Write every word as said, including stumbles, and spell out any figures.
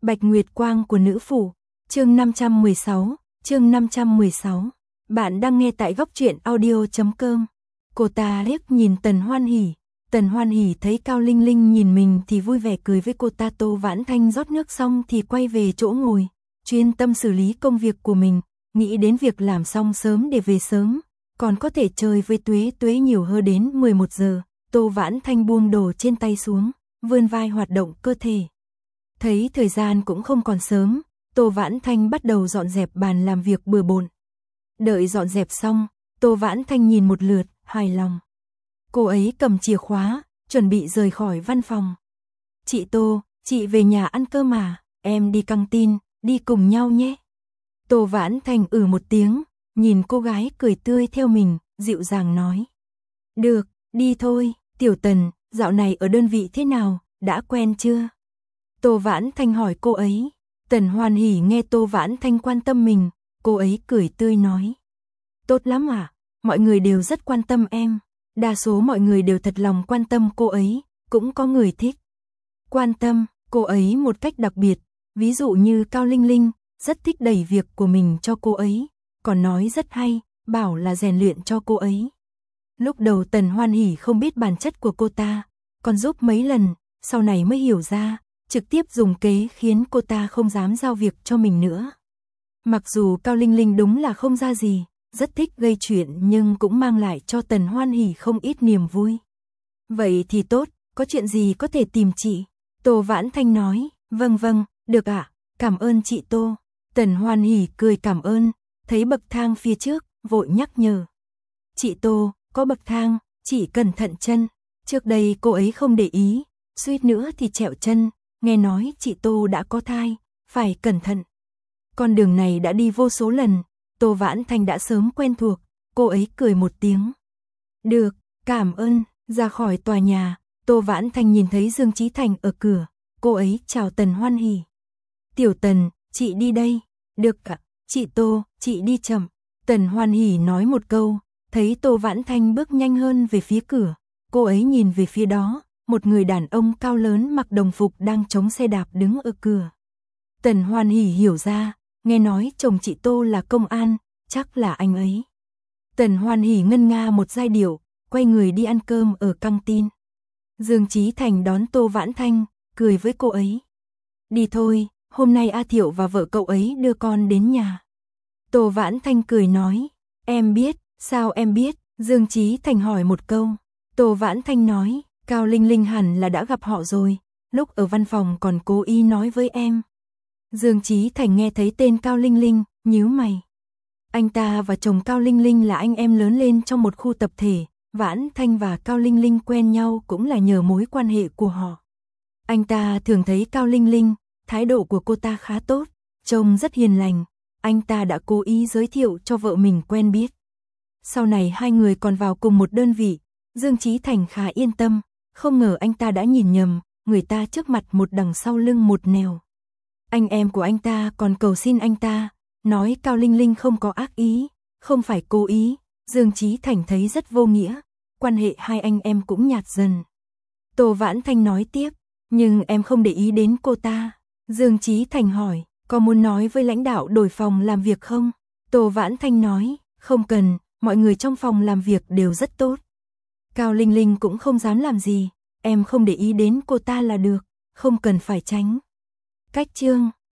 Bạch Nguyệt Quang của nữ phủ, chương năm trăm mười sáu, chương năm trăm mười sáu. Bạn đang nghe tại góc truyện audio chấm com. Cô ta liếc nhìn Tần Hoan Hỉ, Tần Hoan Hỉ thấy Cao Linh Linh nhìn mình thì vui vẻ cười với cô ta. Tô Vãn Thanh rót nước xong thì quay về chỗ ngồi, chuyên tâm xử lý công việc của mình, nghĩ đến việc làm xong sớm để về sớm, còn có thể chơi với Tuế Tuế nhiều hơn đến mười một giờ. Tô Vãn Thanh buông đồ trên tay xuống, vươn vai hoạt động cơ thể. Thấy thời gian cũng không còn sớm, Tô Vãn Thanh bắt đầu dọn dẹp bàn làm việc bừa bộn. Đợi dọn dẹp xong, Tô Vãn Thanh nhìn một lượt, hài lòng. Cô ấy cầm chìa khóa, chuẩn bị rời khỏi văn phòng. Chị Tô, chị về nhà ăn cơm à, em đi căng tin, đi cùng nhau nhé. Tô Vãn Thanh ừ một tiếng, nhìn cô gái cười tươi theo mình, dịu dàng nói. Được, đi thôi. Tiểu Tần, dạo này ở đơn vị thế nào, đã quen chưa? Tô Vãn Thanh hỏi cô ấy. Tần Hoan Hỉ nghe Tô Vãn Thanh quan tâm mình, cô ấy cười tươi nói. Tốt lắm à, mọi người đều rất quan tâm em. Đa số mọi người đều thật lòng quan tâm cô ấy, cũng có người thích. Quan tâm cô ấy một cách đặc biệt, ví dụ như Cao Linh Linh, rất thích đẩy việc của mình cho cô ấy, còn nói rất hay, bảo là rèn luyện cho cô ấy. Lúc đầu Tần Hoan Hỉ không biết bản chất của cô ta, còn giúp mấy lần, sau này mới hiểu ra, trực tiếp dùng kế khiến cô ta không dám giao việc cho mình nữa. Mặc dù Cao Linh Linh đúng là không ra gì, rất thích gây chuyện nhưng cũng mang lại cho Tần Hoan Hỉ không ít niềm vui. Vậy thì tốt, có chuyện gì có thể tìm chị? Tô Vãn Thanh nói, vâng vâng, được ạ, cảm ơn chị Tô. Tần Hoan Hỉ cười cảm ơn, thấy bậc thang phía trước, vội nhắc nhở. Chị Tô, có bậc thang, chỉ cẩn thận chân. Trước đây cô ấy không để ý, suýt nữa thì trẹo chân, nghe nói chị Tô đã có thai, phải cẩn thận. Con đường này đã đi vô số lần, Tô Vãn Thanh đã sớm quen thuộc, cô ấy cười một tiếng. Được, cảm ơn. Ra khỏi tòa nhà, Tô Vãn Thanh nhìn thấy Dương Chí Thành ở cửa, cô ấy chào Tần Hoan Hỉ. Tiểu Tần, chị đi đây. Được ạ, chị Tô, chị đi chậm. Tần Hoan Hỉ nói một câu, thấy Tô Vãn Thanh bước nhanh hơn về phía cửa, cô ấy nhìn về phía đó, một người đàn ông cao lớn mặc đồng phục đang chống xe đạp đứng ở cửa. Tần Hoan Hỉ hiểu ra, nghe nói chồng chị Tô là công an, chắc là anh ấy. Tần Hoan Hỉ ngân nga một giai điệu, quay người đi ăn cơm ở căng tin. Dương Chí Thành đón Tô Vãn Thanh, cười với cô ấy. Đi thôi, hôm nay A Thiệu và vợ cậu ấy đưa con đến nhà. Tô Vãn Thanh cười nói, em biết, sao em biết? Dương Chí Thành hỏi một câu. Tô Vãn Thanh nói, Cao Linh Linh hẳn là đã gặp họ rồi, lúc ở văn phòng còn cố ý nói với em. Dương Chí Thành nghe thấy tên Cao Linh Linh, nhíu mày. Anh ta và chồng Cao Linh Linh là anh em lớn lên trong một khu tập thể, Vãn Thanh và Cao Linh Linh quen nhau cũng là nhờ mối quan hệ của họ. Anh ta thường thấy Cao Linh Linh, thái độ của cô ta khá tốt, trông rất hiền lành, anh ta đã cố ý giới thiệu cho vợ mình quen biết. Sau này hai người còn vào cùng một đơn vị, Dương Chí Thành khá yên tâm, không ngờ anh ta đã nhìn nhầm, người ta trước mặt một đằng sau lưng một nẻo. Anh em của anh ta còn cầu xin anh ta, nói Cao Linh Linh không có ác ý, không phải cố ý. Dương Chí Thành thấy rất vô nghĩa, quan hệ hai anh em cũng nhạt dần. Tô Vãn Thanh nói tiếp, nhưng em không để ý đến cô ta. Dương Chí Thành hỏi, có muốn nói với lãnh đạo đổi phòng làm việc không? Tô Vãn Thanh nói, không cần, mọi người trong phòng làm việc đều rất tốt. Cao Linh Linh cũng không dám làm gì, em không để ý đến cô ta là được, không cần phải tránh. Cách chương